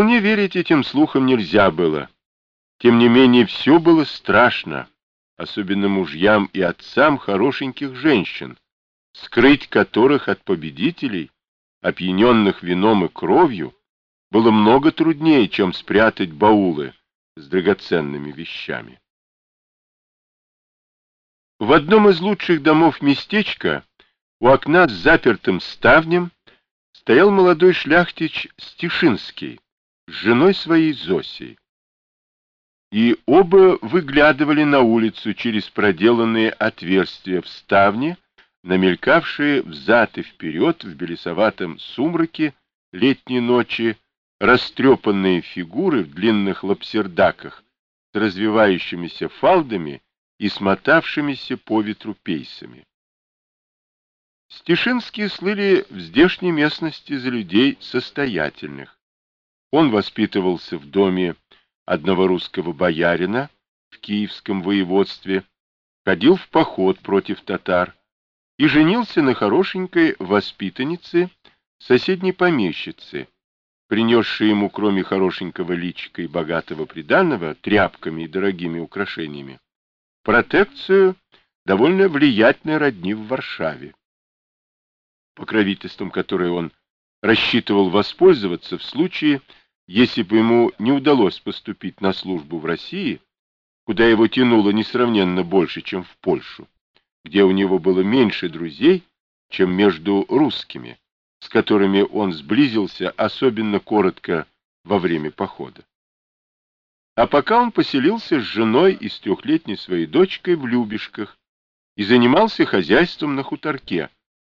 Вполне верить этим слухам нельзя было. Тем не менее, все было страшно, особенно мужьям и отцам хорошеньких женщин, скрыть которых от победителей, опьяненных вином и кровью, было много труднее, чем спрятать баулы с драгоценными вещами. В одном из лучших домов местечка, у окна с запертым ставнем, стоял молодой шляхтич Стишинский с женой своей Зосей. И оба выглядывали на улицу через проделанные отверстия в ставне, намелькавшие взад и вперед в белесоватом сумраке летней ночи растрепанные фигуры в длинных лапсердаках с развивающимися фалдами и смотавшимися по ветру пейсами. Стишинские слыли в здешней местности за людей состоятельных. Он воспитывался в доме одного русского боярина в Киевском воеводстве, ходил в поход против татар и женился на хорошенькой воспитаннице соседней помещицы, принесшей ему, кроме хорошенького личика и богатого приданого, тряпками и дорогими украшениями, протекцию довольно влиятельной родни в Варшаве, покровительством которой он рассчитывал воспользоваться в случае, если бы ему не удалось поступить на службу в России, куда его тянуло несравненно больше, чем в Польшу, где у него было меньше друзей, чем между русскими, с которыми он сблизился особенно коротко во время похода. А пока он поселился с женой и с трехлетней своей дочкой в Любешках и занимался хозяйством на хуторке,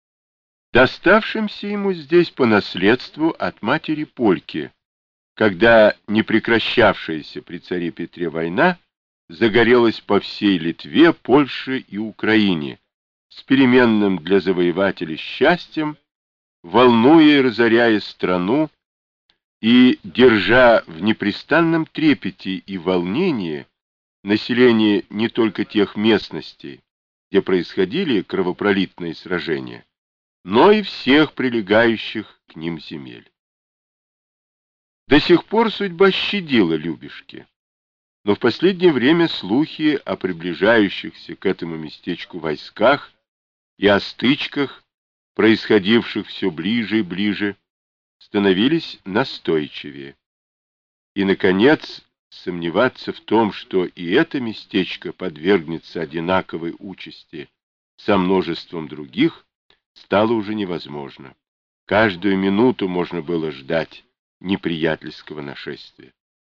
доставшимся ему здесь по наследству от матери Польки, когда непрекращавшаяся при царе Петре война загорелась по всей Литве, Польше и Украине с переменным для завоевателей счастьем, волнуя и разоряя страну и держа в непрестанном трепете и волнении население не только тех местностей, где происходили кровопролитные сражения, но и всех прилегающих к ним земель. До сих пор судьба щадила Любешки, но в последнее время слухи о приближающихся к этому местечку войсках и о стычках, происходивших все ближе и ближе, становились настойчивее. И, наконец, сомневаться в том, что и это местечко подвергнется одинаковой участи со множеством других, стало уже невозможно. Каждую минуту можно было ждать неприятельского нашествия.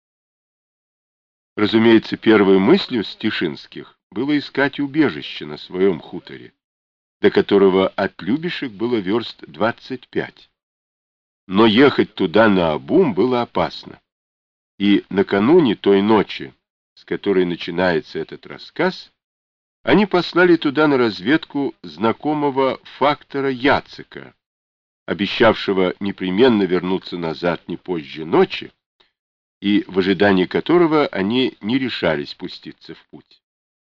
Разумеется, первой мыслью Стишинских было искать убежище на своем хуторе, до которого от Любешек было верст 25. Но ехать туда наобум было опасно. И накануне той ночи, с которой начинается этот рассказ, они послали туда на разведку знакомого фактора Яцека, обещавшего непременно вернуться назад не позже ночи, и в ожидании которого они не решались пуститься в путь.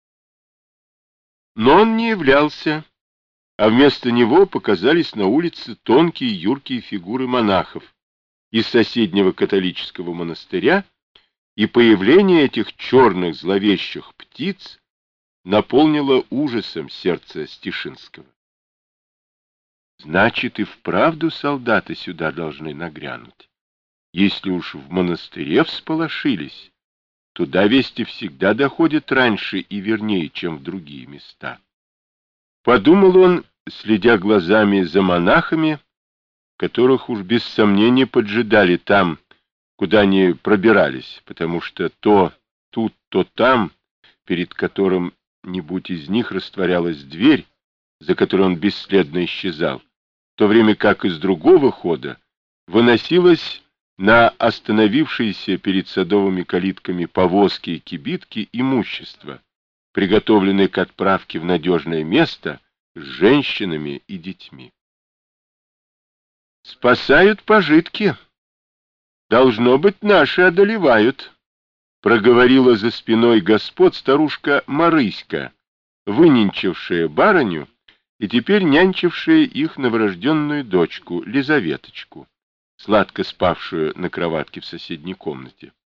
Но он не являлся, а вместо него показались на улице тонкие юркие фигуры монахов из соседнего католического монастыря, и появление этих черных зловещих птиц наполнило ужасом сердце Стишинского. Значит, и вправду солдаты сюда должны нагрянуть. Если уж в монастыре всполошились, туда вести всегда доходят раньше и вернее, чем в другие места. Подумал он, следя глазами за монахами, которых уж без сомнения поджидали там, куда они пробирались, потому что то тут, то там, перед которым-нибудь из них растворялась дверь, за которой он бесследно исчезал, в то время как из другого хода выносилось на остановившиеся перед садовыми калитками повозки и кибитки имущество, приготовленное к отправке в надежное место с женщинами и детьми. «Спасают пожитки. Должно быть, наши одолевают», — проговорила за спиной господ старушка Марыська, выненчившая барыню и теперь нянчившая их новорожденную дочку Лизаветочку, сладко спавшую на кроватке в соседней комнате.